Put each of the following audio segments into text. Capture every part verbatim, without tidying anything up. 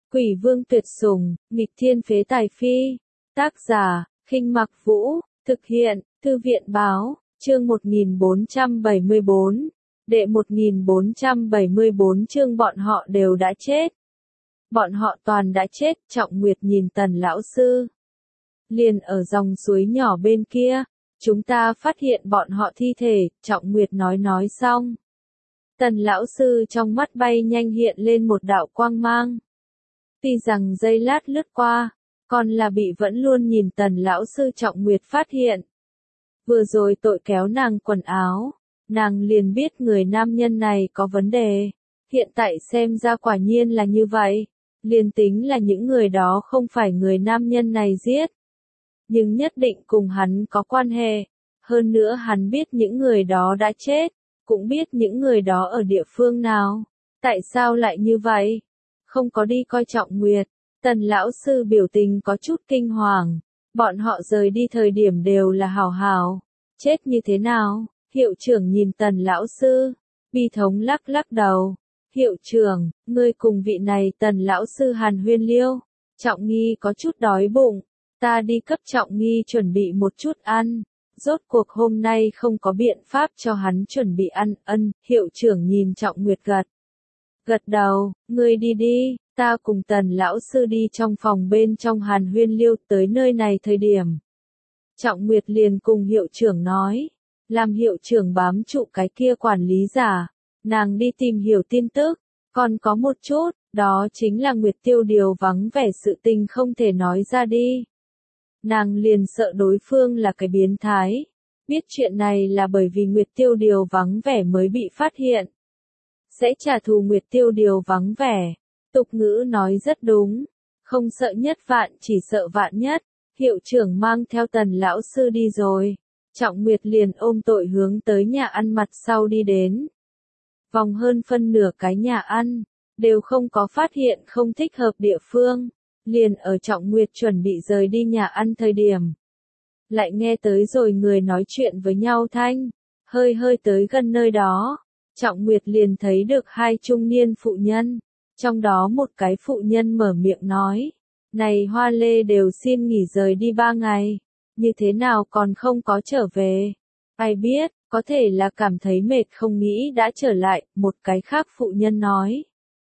Quỷ vương tuyệt sủng, nghịch thiên phế tài phi. Tác giả, Khinh Mặc Vũ, thực hiện, Thư viện báo, chương một nghìn bốn trăm bảy mươi bốn. Đệ một nghìn bốn trăm bảy mươi bốn chương bọn họ đều đã chết. Bọn họ toàn đã chết, Trọng Nguyệt nhìn Tần lão sư. Liền ở dòng suối nhỏ bên kia, chúng ta phát hiện bọn họ thi thể, Trọng Nguyệt nói nói xong. Tần lão sư trong mắt bay nhanh hiện lên một đạo quang mang. Tuy rằng giây lát lướt qua, còn là bị vẫn luôn nhìn Tần lão sư Trọng Nguyệt phát hiện. Vừa rồi tội kéo nàng quần áo, nàng liền biết người nam nhân này có vấn đề. Hiện tại xem ra quả nhiên là như vậy, liền tính là những người đó không phải người nam nhân này giết, nhưng nhất định cùng hắn có quan hệ. Hơn nữa hắn biết những người đó đã chết, cũng biết những người đó ở địa phương nào. Tại sao lại như vậy? Không có đi coi Trọng Nguyệt. Tần lão sư biểu tình có chút kinh hoàng. Bọn họ rời đi thời điểm đều là hảo hảo. Chết như thế nào? Hiệu trưởng nhìn Tần lão sư, bi thống lắc lắc đầu. Hiệu trưởng, ngươi cùng vị này Tần lão sư hàn huyên liêu. Trọng Nghi có chút đói bụng. Ta đi cấp Trọng Nghi chuẩn bị một chút ăn. Rốt cuộc hôm nay không có biện pháp cho hắn chuẩn bị ăn. Ân, hiệu trưởng nhìn Trọng Nguyệt gật. Gật đầu, ngươi đi đi, ta cùng Tần lão sư đi trong phòng bên trong hàn huyên liêu. Tới nơi này thời điểm, Trọng Nguyệt liền cùng hiệu trưởng nói, làm hiệu trưởng bám trụ cái kia quản lý giả, nàng đi tìm hiểu tin tức. Còn có một chút, đó chính là Nguyệt Tiêu Điều vắng vẻ sự tình không thể nói ra đi. Nàng liền sợ đối phương là cái biến thái, biết chuyện này là bởi vì Nguyệt Tiêu Điều vắng vẻ mới bị phát hiện, sẽ trả thù Nguyệt Tiêu Điều vắng vẻ. Tục ngữ nói rất đúng, không sợ nhất vạn chỉ sợ vạn nhất. Hiệu trưởng mang theo Tần lão sư đi rồi, Trọng Nguyệt liền ôm tội hướng tới nhà ăn mặt sau đi đến. Vòng hơn phân nửa cái nhà ăn, đều không có phát hiện không thích hợp địa phương. Liền ở Trọng Nguyệt chuẩn bị rời đi nhà ăn thời điểm, lại nghe tới rồi người nói chuyện với nhau thanh, hơi hơi tới gần nơi đó. Trọng Nguyệt liền thấy được hai trung niên phụ nhân, trong đó một cái phụ nhân mở miệng nói, này Hoa Lê đều xin nghỉ rời đi ba ngày, như thế nào còn không có trở về? Ai biết, có thể là cảm thấy mệt không nghĩ đã trở lại. Một cái khác phụ nhân nói,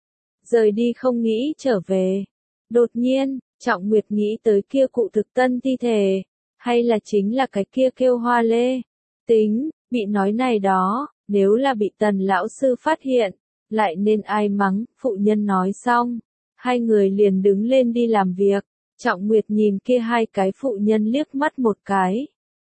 rời đi không nghĩ trở về. Đột nhiên, Trọng Nguyệt nghĩ tới kia cụ thực tân thi thể, hay là chính là cái kia kêu Hoa Lê. Tính, bị nói này đó, nếu là bị Tần lão sư phát hiện, lại nên ai mắng. Phụ nhân nói xong, hai người liền đứng lên đi làm việc. Trọng Nguyệt nhìn kia hai cái phụ nhân liếc mắt một cái,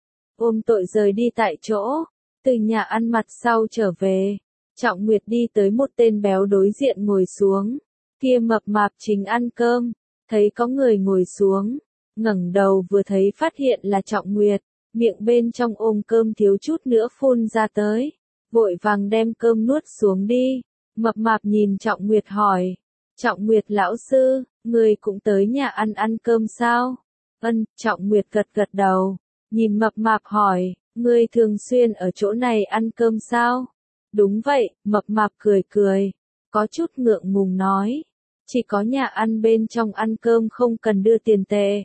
ôm tội rời đi tại chỗ. Từ nhà ăn mặt sau trở về, Trọng Nguyệt đi tới một tên béo đối diện ngồi xuống. Kia mập mạp chính ăn cơm, thấy có người ngồi xuống, ngẩng đầu vừa thấy phát hiện là Trọng Nguyệt, miệng bên trong ôm cơm thiếu chút nữa phun ra tới, vội vàng đem cơm nuốt xuống đi. Mập mạp nhìn Trọng Nguyệt hỏi, Trọng Nguyệt lão sư, người cũng tới nhà ăn ăn cơm sao? Ân, Trọng Nguyệt gật gật đầu, nhìn mập mạp hỏi, ngươi thường xuyên ở chỗ này ăn cơm sao? Đúng vậy, mập mạp cười cười, có chút ngượng ngùng nói, chỉ có nhà ăn bên trong ăn cơm không cần đưa tiền tệ.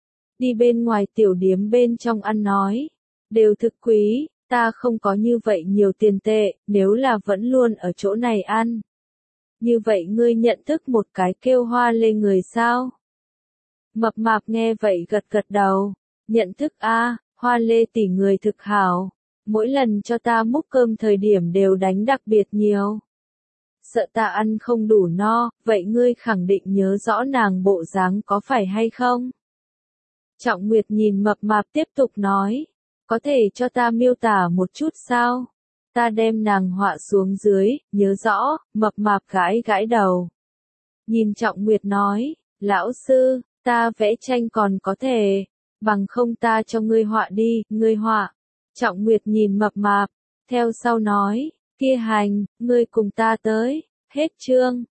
Đi bên ngoài tiểu điếm bên trong ăn nói, đều thực quý, ta không có như vậy nhiều tiền tệ, nếu là vẫn luôn ở chỗ này ăn. Như vậy ngươi nhận thức một cái kêu Hoa Lê người sao? Mập mạp nghe vậy gật gật đầu, nhận thức a, Hoa Lê tỷ người thực hảo, mỗi lần cho ta múc cơm thời điểm đều đánh đặc biệt nhiều. Sợ ta ăn không đủ no, vậy ngươi khẳng định nhớ rõ nàng bộ dáng có phải hay không? Trọng Nguyệt nhìn mập mạp tiếp tục nói, có thể cho ta miêu tả một chút sao? Ta đem nàng họa xuống dưới, nhớ rõ. Mập mạp gãi gãi đầu. Nhìn Trọng Nguyệt nói, lão sư, ta vẽ tranh còn có thể, bằng không ta cho ngươi họa đi, ngươi họa. Trọng Nguyệt nhìn mập mạp, theo sau nói, kia hành, ngươi cùng ta tới. Hết chương.